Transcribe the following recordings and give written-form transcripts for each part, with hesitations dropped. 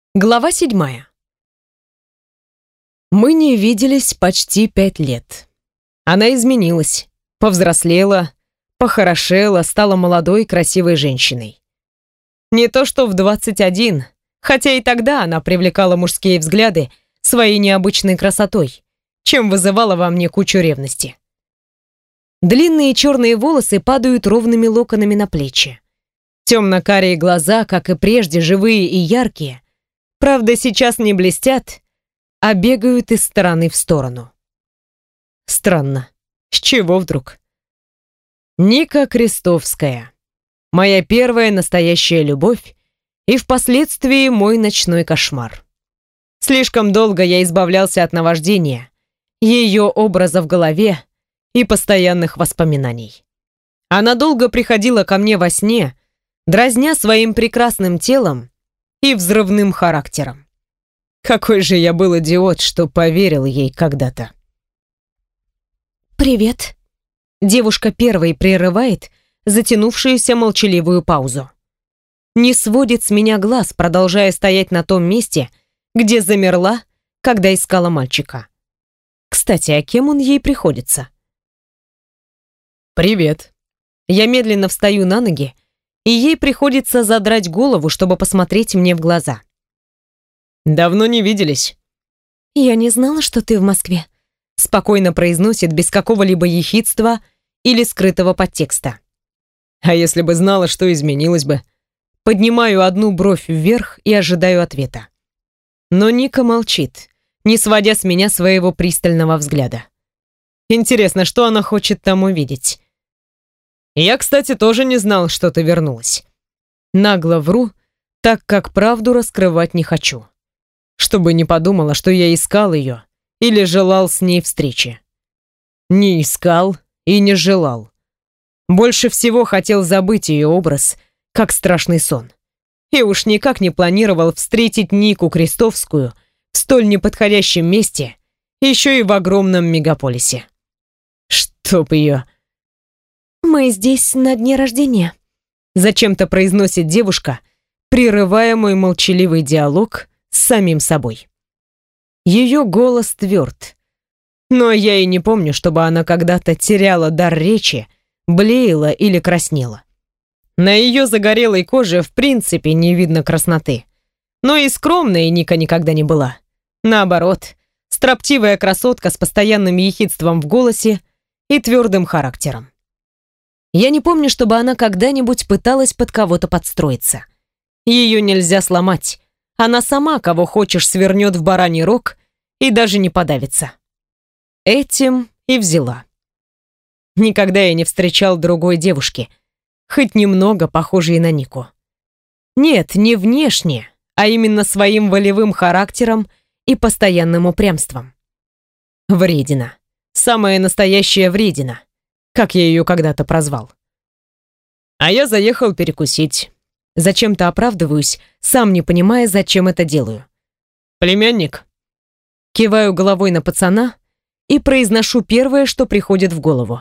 Глава 7. Мы не виделись почти 5 лет. Она изменилась, повзрослела, похорошела, стала молодой, красивой женщиной. Не то что в 21, хотя и тогда она привлекала мужские взгляды своей необычной красотой, чем вызывала во мне кучу ревности. Длинные черные волосы падают ровными локонами на плечи. Темно-карие глаза, как и прежде, живые и яркие, правда, сейчас не блестят, а бегают из стороны в сторону. Странно. С чего вдруг? Ника Крестовская. Моя первая настоящая любовь и впоследствии мой ночной кошмар. Слишком долго я избавлялся от наваждения, ее образа в голове и постоянных воспоминаний. Она долго приходила ко мне во сне, дразня своим прекрасным телом и взрывным характером. Какой же я был идиот, что поверил ей когда-то. «Привет». Девушка первой прерывает затянувшуюся молчаливую паузу. Не сводит с меня глаз, продолжая стоять на том месте, где замерла, когда искала мальчика. Кстати, а кем он ей приходится? «Привет». Я медленно встаю на ноги, и ей приходится задрать голову, чтобы посмотреть мне в глаза. «Давно не виделись». «Я не знала, что ты в Москве», — спокойно произносит без какого-либо ехидства или скрытого подтекста. А если бы знала, что изменилось бы? Поднимаю одну бровь вверх и ожидаю ответа. Но Ника молчит, не сводя с меня своего пристального взгляда. Интересно, что она хочет там увидеть? Я, кстати, тоже не знал, что ты вернулась. Нагло вру, так как правду раскрывать не хочу. Чтобы не подумала, что я искал ее или желал с ней встречи. Не искал и не желал. Больше всего хотел забыть ее образ, как страшный сон. И уж никак не планировал встретить Нику Крестовскую в столь неподходящем месте, еще и в огромном мегаполисе. Чтоб ее... «Мы здесь на дне рождения», — зачем-то произносит девушка, прерывая мой молчаливый диалог с самим собой. Ее голос тверд. Но я и не помню, чтобы она когда-то теряла дар речи, блеяла или краснела. На ее загорелой коже в принципе не видно красноты. Но и скромной Ника никогда не была. Наоборот, строптивая красотка с постоянным ехидством в голосе и твердым характером. Я не помню, чтобы она когда-нибудь пыталась под кого-то подстроиться. Ее нельзя сломать. Она сама, кого хочешь, свернет в бараний рог и даже не подавится. Этим и взяла. Никогда я не встречал другой девушки, хоть немного похожей на Нику. Нет, не внешне, а именно своим волевым характером и постоянным упрямством. Вредина. Самая настоящая вредина, как я ее когда-то прозвал. А я заехал перекусить. Зачем-то оправдываюсь, сам не понимая, зачем это делаю. Племянник. Киваю головой на пацана и произношу первое, что приходит в голову.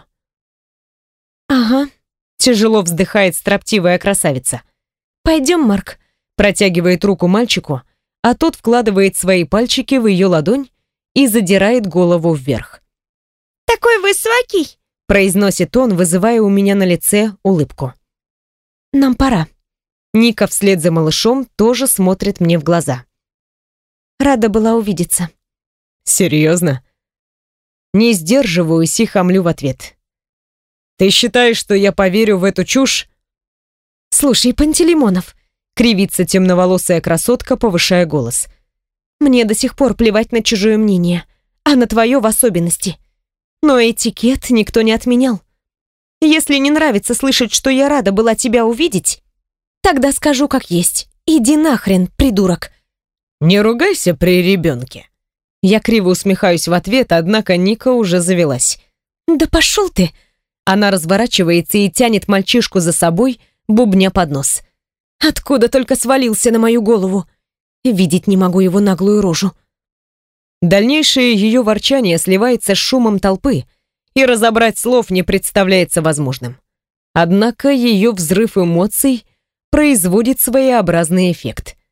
«Ага», — тяжело вздыхает строптивая красавица. «Пойдем, Марк», — протягивает руку мальчику, а тот вкладывает свои пальчики в ее ладонь и задирает голову вверх. «Такой высокий», — произносит он, вызывая у меня на лице улыбку. «Нам пора». Ника вслед за малышом тоже смотрит мне в глаза. «Рада была увидеться». «Серьезно?» Не сдерживаюсь и хамлю в ответ. «Ты считаешь, что я поверю в эту чушь?» «Слушай, Пантелеймонов», — кривится темноволосая красотка, повышая голос. «Мне до сих пор плевать на чужое мнение, а на твое в особенности. Но этикет никто не отменял. Если не нравится слышать, что я рада была тебя увидеть, тогда скажу как есть. Иди нахрен, придурок». «Не ругайся при ребенке». Я криво усмехаюсь в ответ, однако Ника уже завелась. «Да пошел ты!» Она разворачивается и тянет мальчишку за собой, бубня под нос. «Откуда только свалился на мою голову? Видеть не могу его наглую рожу». Дальнейшее ее ворчание сливается с шумом толпы, и разобрать слов не представляется возможным. Однако ее взрыв эмоций производит своеобразный эффект.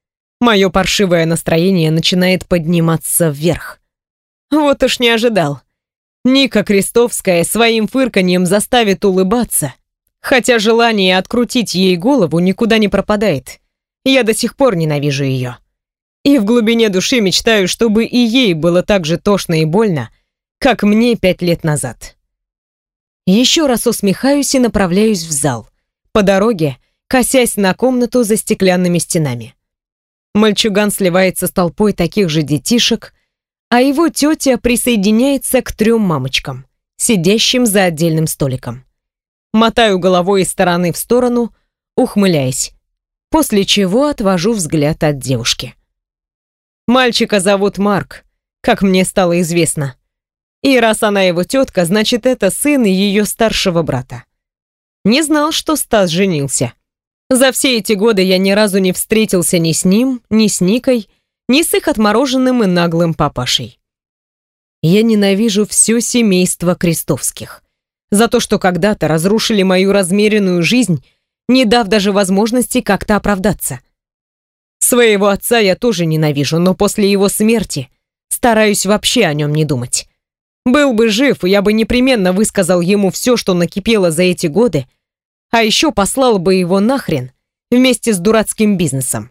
Мое паршивое настроение начинает подниматься вверх. Вот уж не ожидал. Ника Крестовская своим фырканьем заставит улыбаться, хотя желание открутить ей голову никуда не пропадает. Я до сих пор ненавижу ее. И в глубине души мечтаю, чтобы и ей было так же тошно и больно, как мне 5 лет назад. Еще раз усмехаюсь и направляюсь в зал, по дороге косясь на комнату за стеклянными стенами. Мальчуган сливается с толпой таких же детишек, а его тетя присоединяется к 3 мамочкам, сидящим за отдельным столиком. Мотаю головой из стороны в сторону, ухмыляясь, после чего отвожу взгляд от девушки. Мальчика зовут Марк, как мне стало известно. И раз она его тетка, значит, это сын ее старшего брата. Не знал, что Стас женился. За все эти годы я ни разу не встретился ни с ним, ни с Никой, ни с их отмороженным и наглым папашей. Я ненавижу все семейство Крестовских за то, что когда-то разрушили мою размеренную жизнь, не дав даже возможности как-то оправдаться. Своего отца я тоже ненавижу, но после его смерти стараюсь вообще о нем не думать. Был бы жив, я бы непременно высказал ему все, что накипело за эти годы, а еще послал бы его нахрен вместе с дурацким бизнесом.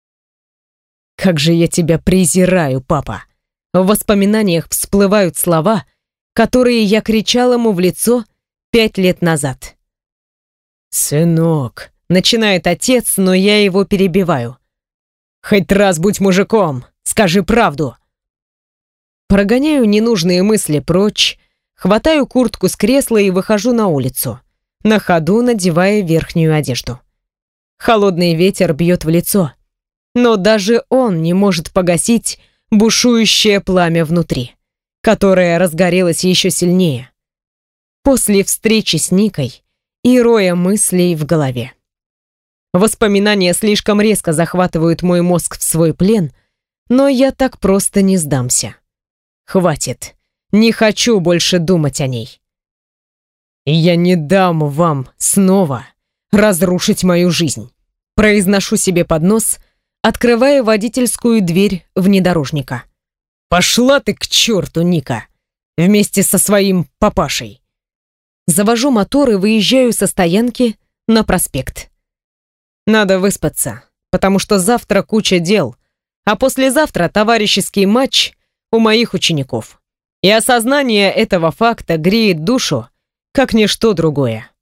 «Как же я тебя презираю, папа!» В воспоминаниях всплывают слова, которые я кричал ему в лицо 5 лет назад. «Сынок», — начинает отец, но я его перебиваю. «Хоть раз будь мужиком, скажи правду». Прогоняю ненужные мысли прочь, хватаю куртку с кресла и выхожу на улицу, на ходу надевая верхнюю одежду. Холодный ветер бьет в лицо, но даже он не может погасить бушующее пламя внутри, которое разгорелось еще сильнее после встречи с Никой и роя мыслей в голове. Воспоминания слишком резко захватывают мой мозг в свой плен, но я так просто не сдамся. Хватит, не хочу больше думать о ней. «Я не дам вам снова разрушить мою жизнь», произношу себе под нос, открывая водительскую дверь внедорожника. «Пошла ты к черту, Ника, вместе со своим папашей». Завожу мотор и выезжаю со стоянки на проспект. Надо выспаться, потому что завтра куча дел, а послезавтра товарищеский матч у моих учеников. И осознание этого факта греет душу, как ничто другое.